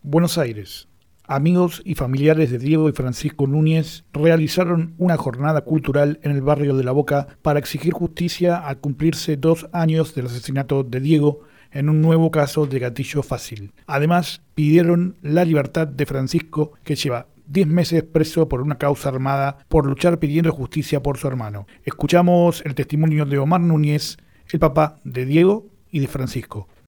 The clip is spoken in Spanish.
Buenos Aires. Amigos y familiares de Diego y Francisco Núñez realizaron una jornada cultural en el barrio de La Boca para exigir justicia al cumplirse 2 años del asesinato de Diego en un nuevo caso de gatillo fácil. Además, pidieron la libertad de Francisco, que lleva 10 meses preso por una causa armada por luchar pidiendo justicia por su hermano. Escuchamos el testimonio de Omar Núñez, el papá de Diego y de Francisco.